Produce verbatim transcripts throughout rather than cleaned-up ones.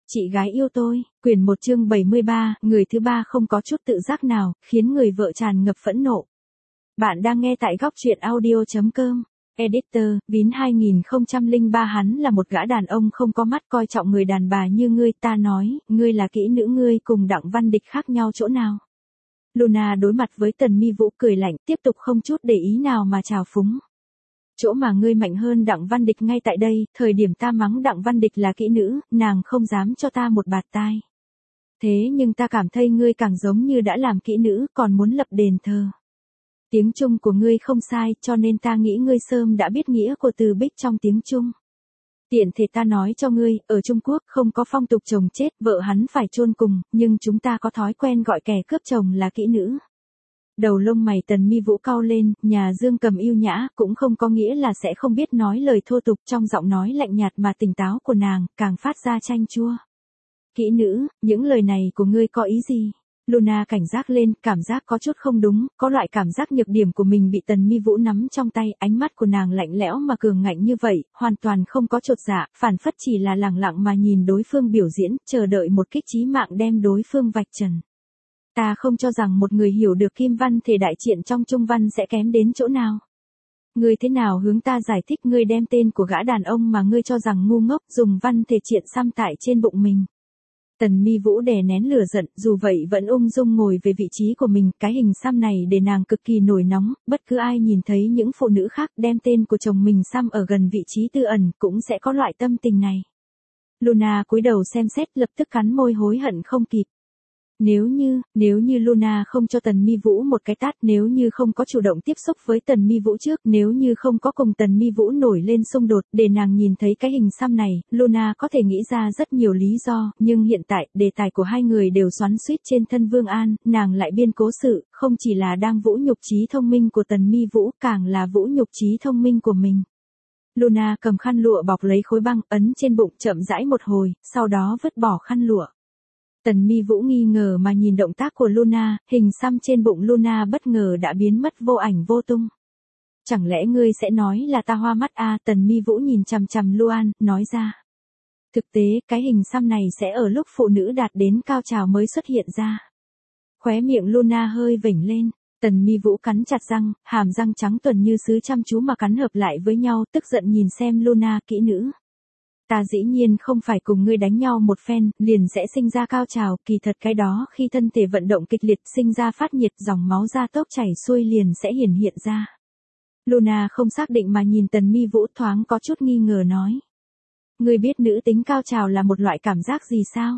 Chị gái yêu tôi, quyển một chương bảy mươi ba, người thứ ba không có chút tự giác nào, khiến người vợ tràn ngập phẫn nộ. Bạn đang nghe tại góc truyện audio chấm com. Editor, Vín hai không không ba hắn là một gã đàn ông không có mắt coi trọng người đàn bà như ngươi, ta nói, ngươi là kỹ nữ, ngươi cùng Đặng Văn Địch khác nhau chỗ nào? Luna đối mặt với Tần Mi Vũ cười lạnh, tiếp tục không chút để ý nào mà trào phúng. Chỗ mà ngươi mạnh hơn Đặng Văn Địch ngay tại đây, thời điểm ta mắng Đặng Văn Địch là kỹ nữ, nàng không dám cho ta một bạt tai. Thế nhưng ta cảm thấy ngươi càng giống như đã làm kỹ nữ, còn muốn lập đền thờ. Tiếng Trung của ngươi không sai, cho nên ta nghĩ ngươi sớm đã biết nghĩa của từ bích trong tiếng Trung. Tiện thể ta nói cho ngươi, ở Trung Quốc không có phong tục chồng chết, vợ hắn phải chôn cùng, nhưng chúng ta có thói quen gọi kẻ cướp chồng là kỹ nữ. Đầu lông mày Tần Mi Vũ cau lên, nhà Dương Cầm yêu nhã, cũng không có nghĩa là sẽ không biết nói lời thô tục, trong giọng nói lạnh nhạt mà tỉnh táo của nàng, càng phát ra chanh chua. Kỹ nữ, những lời này của ngươi có ý gì? Luna cảnh giác lên, cảm giác có chút không đúng, có loại cảm giác nhược điểm của mình bị Tần Mi Vũ nắm trong tay, ánh mắt của nàng lạnh lẽo mà cường ngạnh như vậy, hoàn toàn không có chột dạ, phản phất chỉ là lẳng lặng mà nhìn đối phương biểu diễn, chờ đợi một kích chí mạng đem đối phương vạch trần. Ta không cho rằng một người hiểu được kim văn thể đại triện trong trung văn sẽ kém đến chỗ nào. Ngươi thế nào hướng ta giải thích, ngươi đem tên của gã đàn ông mà ngươi cho rằng ngu ngốc dùng văn thể triện xăm tại trên bụng mình. Tần Mi Vũ đè nén lửa giận, dù vậy vẫn ung dung ngồi về vị trí của mình, cái hình xăm này để nàng cực kỳ nổi nóng, bất cứ ai nhìn thấy những phụ nữ khác đem tên của chồng mình xăm ở gần vị trí tư ẩn cũng sẽ có loại tâm tình này. Luna cúi đầu xem xét, lập tức cắn môi hối hận không kịp. Nếu như, nếu như Luna không cho Tần Mi Vũ một cái tát, nếu như không có chủ động tiếp xúc với Tần Mi Vũ trước, nếu như không có cùng Tần Mi Vũ nổi lên xung đột, để nàng nhìn thấy cái hình xăm này, Luna có thể nghĩ ra rất nhiều lý do, nhưng hiện tại, đề tài của hai người đều xoắn xuýt trên thân Vương An, nàng lại biên cố sự, không chỉ là đang vũ nhục trí thông minh của Tần Mi Vũ, càng là vũ nhục trí thông minh của mình. Luna cầm khăn lụa bọc lấy khối băng, ấn trên bụng chậm rãi một hồi, sau đó vứt bỏ khăn lụa. Tần Mi Vũ nghi ngờ mà nhìn động tác của Luna, hình xăm trên bụng Luna bất ngờ đã biến mất vô ảnh vô tung. Chẳng lẽ ngươi sẽ nói là ta hoa mắt à? Tần Mi Vũ nhìn chằm chằm Luan, nói ra. Thực tế, cái hình xăm này sẽ ở lúc phụ nữ đạt đến cao trào mới xuất hiện ra. Khóe miệng Luna hơi vểnh lên, Tần Mi Vũ cắn chặt răng, hàm răng trắng tuần như sứ chăm chú mà cắn hợp lại với nhau, tức giận nhìn xem Luna, kỹ nữ. Ta dĩ nhiên không phải cùng ngươi đánh nhau một phen, liền sẽ sinh ra cao trào, kỳ thật cái đó khi thân thể vận động kịch liệt sinh ra phát nhiệt, dòng máu ra tốc chảy xuôi liền sẽ hiển hiện ra. Luna không xác định mà nhìn Tần Mi Vũ, thoáng có chút nghi ngờ nói. Ngươi biết nữ tính cao trào là một loại cảm giác gì sao?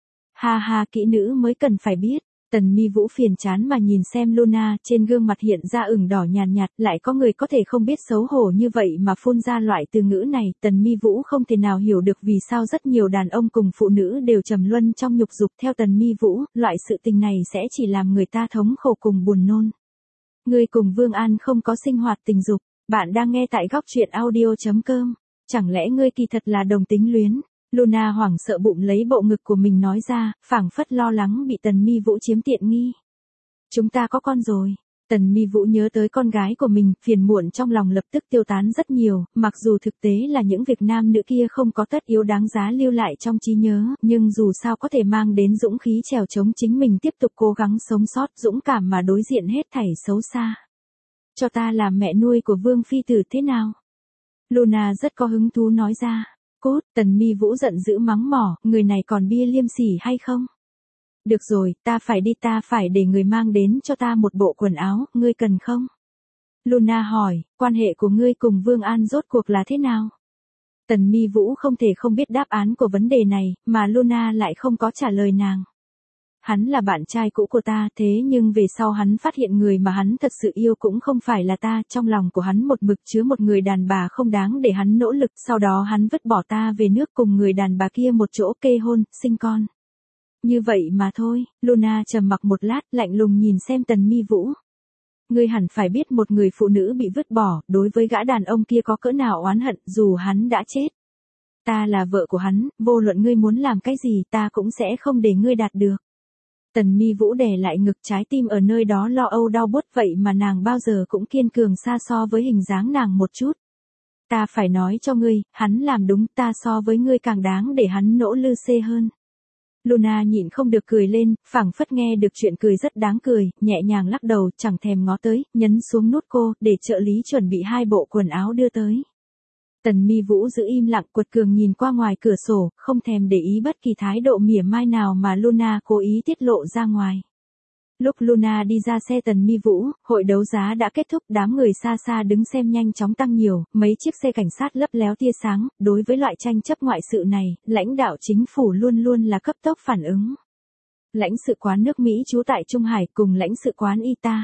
Ha ha, kỹ nữ mới cần phải biết. Tần Mi Vũ phiền chán mà nhìn xem Luna, trên gương mặt hiện ra ửng đỏ nhàn nhạt, nhạt, lại có người có thể không biết xấu hổ như vậy mà phun ra loại từ ngữ này, Tần Mi Vũ không thể nào hiểu được vì sao rất nhiều đàn ông cùng phụ nữ đều trầm luân trong nhục dục, theo Tần Mi Vũ, loại sự tình này sẽ chỉ làm người ta thống khổ cùng buồn nôn. Ngươi cùng Vương An không có sinh hoạt tình dục, bạn đang nghe tại góc truyện audio chấm com, chẳng lẽ ngươi kỳ thật là đồng tính luyến? Luna hoảng sợ bụng lấy bộ ngực của mình nói ra, phảng phất lo lắng bị Tần Mi Vũ chiếm tiện nghi. Chúng ta có con rồi. Tần Mi Vũ nhớ tới con gái của mình, phiền muộn trong lòng lập tức tiêu tán rất nhiều, mặc dù thực tế là những việc nam nữ kia không có tất yếu đáng giá lưu lại trong trí nhớ, nhưng dù sao có thể mang đến dũng khí trèo chống chính mình tiếp tục cố gắng sống sót, dũng cảm mà đối diện hết thảy xấu xa. Cho ta làm mẹ nuôi của Vương Phi Tử thế nào? Luna rất có hứng thú nói ra. Cốt, Tần Mi Vũ giận dữ mắng mỏ, người này còn bia liêm sỉ hay không? Được rồi, ta phải đi, ta phải để người mang đến cho ta một bộ quần áo, ngươi cần không? Luna hỏi, quan hệ của ngươi cùng Vương An rốt cuộc là thế nào? Tần Mi Vũ không thể không biết đáp án của vấn đề này, mà Luna lại không có trả lời nàng. Hắn là bạn trai cũ của ta, thế nhưng về sau hắn phát hiện người mà hắn thật sự yêu cũng không phải là ta, trong lòng của hắn một mực chứa một người đàn bà không đáng để hắn nỗ lực, sau đó hắn vứt bỏ ta về nước cùng người đàn bà kia một chỗ kê hôn, sinh con. Như vậy mà thôi. Luna trầm mặc một lát, lạnh lùng nhìn xem Tần Mi Vũ. Ngươi hẳn phải biết một người phụ nữ bị vứt bỏ, đối với gã đàn ông kia có cỡ nào oán hận, dù hắn đã chết. Ta là vợ của hắn, vô luận ngươi muốn làm cái gì ta cũng sẽ không để ngươi đạt được. Tần Mi Vũ đè lại ngực, trái tim ở nơi đó lo âu đau buốt, vậy mà nàng bao giờ cũng kiên cường xa so với hình dáng nàng một chút. Ta phải nói cho ngươi, hắn làm đúng, ta so với ngươi càng đáng để hắn nỗ lư xê hơn. Luna nhịn không được cười lên, phảng phất nghe được chuyện cười rất đáng cười, nhẹ nhàng lắc đầu, chẳng thèm ngó tới, nhấn xuống nút cô, để trợ lý chuẩn bị hai bộ quần áo đưa tới. Tần Mi Vũ giữ im lặng, quật cường nhìn qua ngoài cửa sổ, không thèm để ý bất kỳ thái độ mỉa mai nào mà Luna cố ý tiết lộ ra ngoài. Lúc Luna đi ra xe Tần Mi Vũ, hội đấu giá đã kết thúc, đám người xa xa đứng xem nhanh chóng tăng nhiều, mấy chiếc xe cảnh sát lấp léo tia sáng, đối với loại tranh chấp ngoại sự này, lãnh đạo chính phủ luôn luôn là cấp tốc phản ứng. Lãnh sự quán nước Mỹ trú tại Trung Hải cùng lãnh sự quán Ita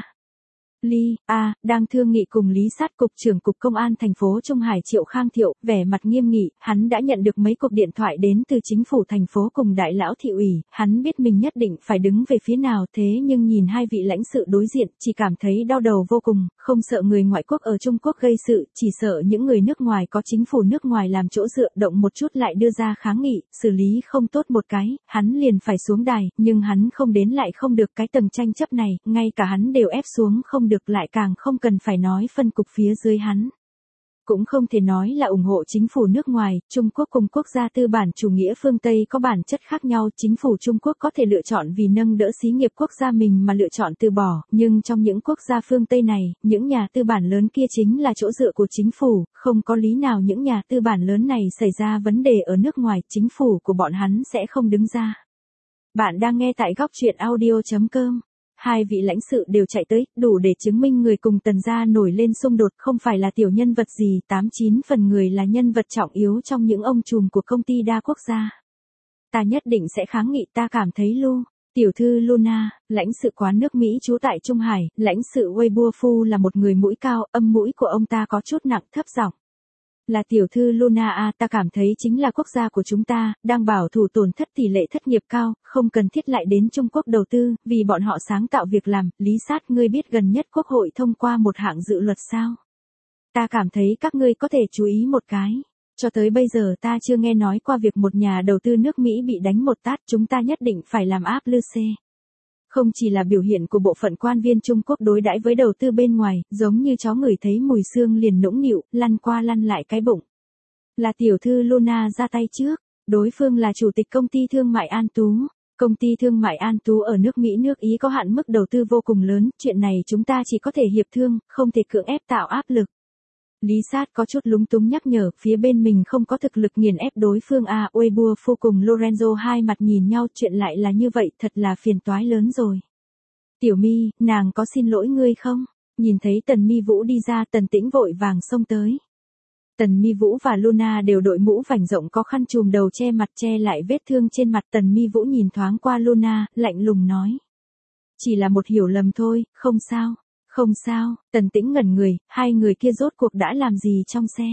Ly, A, đang thương nghị cùng Lý Sát Cục trưởng Cục Công an thành phố Trung Hải Triệu Khang Thiệu, vẻ mặt nghiêm nghị, hắn đã nhận được mấy cuộc điện thoại đến từ chính phủ thành phố cùng đại lão thị ủy, hắn biết mình nhất định phải đứng về phía nào, thế nhưng nhìn hai vị lãnh sự đối diện, chỉ cảm thấy đau đầu vô cùng, không sợ người ngoại quốc ở Trung Quốc gây sự, chỉ sợ những người nước ngoài có chính phủ nước ngoài làm chỗ dựa, động một chút lại đưa ra kháng nghị, xử lý không tốt một cái, hắn liền phải xuống đài, nhưng hắn không đến lại không được, cái tầng tranh chấp này, ngay cả hắn đều ép xuống không được, lại càng không cần phải nói phân cục phía dưới hắn. Cũng không thể nói là ủng hộ chính phủ nước ngoài, Trung Quốc cùng quốc gia tư bản chủ nghĩa phương Tây có bản chất khác nhau, chính phủ Trung Quốc có thể lựa chọn vì nâng đỡ xí nghiệp quốc gia mình mà lựa chọn từ bỏ, nhưng trong những quốc gia phương Tây này, những nhà tư bản lớn kia chính là chỗ dựa của chính phủ, không có lý nào những nhà tư bản lớn này xảy ra vấn đề ở nước ngoài, chính phủ của bọn hắn sẽ không đứng ra. Bạn đang nghe tại góc truyện audio chấm com. Hai vị lãnh sự đều chạy tới, đủ để chứng minh người cùng Tần gia nổi lên xung đột không phải là tiểu nhân vật gì, tám chín phần người là nhân vật trọng yếu trong những ông trùm của công ty đa quốc gia. Ta nhất định sẽ kháng nghị, ta cảm thấy Lu, tiểu thư Luna, lãnh sự quán nước Mỹ trú tại Trung Hải, lãnh sự Weibo Phu là một người mũi cao, âm mũi của ông ta có chút nặng thấp giọng. Là tiểu thư Luna à, ta cảm thấy chính là quốc gia của chúng ta, đang bảo thủ tổn thất tỷ lệ thất nghiệp cao, không cần thiết lại đến Trung Quốc đầu tư, vì bọn họ sáng tạo việc làm, Lý Sát ngươi biết gần nhất Quốc hội thông qua một hạng dự luật sao? Ta cảm thấy các ngươi có thể chú ý một cái. Cho tới bây giờ ta chưa nghe nói qua việc một nhà đầu tư nước Mỹ bị đánh một tát, chúng ta nhất định phải làm áp lư xê. Không chỉ là biểu hiện của bộ phận quan viên Trung Quốc đối đãi với đầu tư bên ngoài, giống như chó ngửi thấy mùi xương liền nũng nịu, lăn qua lăn lại cái bụng. Là tiểu thư Luna ra tay trước, đối phương là chủ tịch công ty thương mại An Tú. Công ty thương mại An Tú ở nước Mỹ nước Ý có hạn mức đầu tư vô cùng lớn, chuyện này chúng ta chỉ có thể hiệp thương, không thể cưỡng ép tạo áp lực. Lý Sát có chút lúng túng nhắc nhở, phía bên mình không có thực lực nghiền ép đối phương à, Weibo Phu cùng Lorenzo hai mặt nhìn nhau, chuyện lại là như vậy, thật là phiền toái lớn rồi. Tiểu Mi, nàng có xin lỗi ngươi không? Nhìn thấy Tần Mi Vũ đi ra, Tần Tĩnh vội vàng xông tới. Tần Mi Vũ và Luna đều đội mũ vành rộng có khăn trùm đầu che mặt che lại vết thương trên mặt. Tần Mi Vũ nhìn thoáng qua Luna, lạnh lùng nói. Chỉ là một hiểu lầm thôi, không sao. Không sao, Tần Tĩnh ngẩn người, hai người kia rốt cuộc đã làm gì trong xe.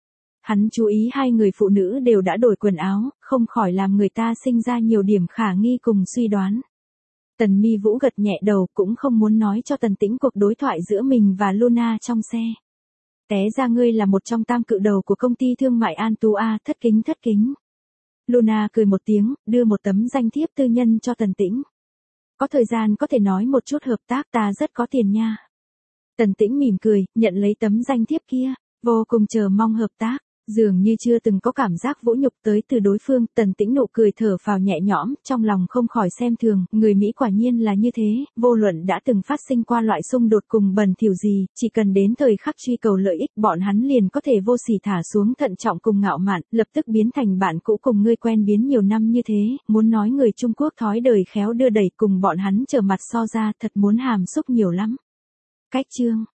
Hắn chú ý hai người phụ nữ đều đã đổi quần áo, không khỏi làm người ta sinh ra nhiều điểm khả nghi cùng suy đoán. Tần Mi Vũ gật nhẹ đầu, cũng không muốn nói cho Tần Tĩnh cuộc đối thoại giữa mình và Luna trong xe. Té ra ngươi là một trong tam cự đầu của công ty thương mại An Tú A, thất kính thất kính. Luna cười một tiếng, đưa một tấm danh thiếp tư nhân cho Tần Tĩnh. Có thời gian có thể nói một chút hợp tác, ta rất có tiền nha. Tần Tĩnh mỉm cười, nhận lấy tấm danh thiếp kia, vô cùng chờ mong hợp tác, dường như chưa từng có cảm giác vũ nhục tới từ đối phương. Tần Tĩnh nụ cười thở phào nhẹ nhõm, trong lòng không khỏi xem thường, người Mỹ quả nhiên là như thế, vô luận đã từng phát sinh qua loại xung đột cùng bẩn thỉu gì, chỉ cần đến thời khắc truy cầu lợi ích, bọn hắn liền có thể vô sỉ thả xuống thận trọng cùng ngạo mạn, lập tức biến thành bạn cũ cùng ngươi quen biến nhiều năm như thế, muốn nói người Trung Quốc thói đời khéo đưa đẩy cùng bọn hắn trở mặt so ra thật muốn hàm xúc nhiều lắm. Cách chương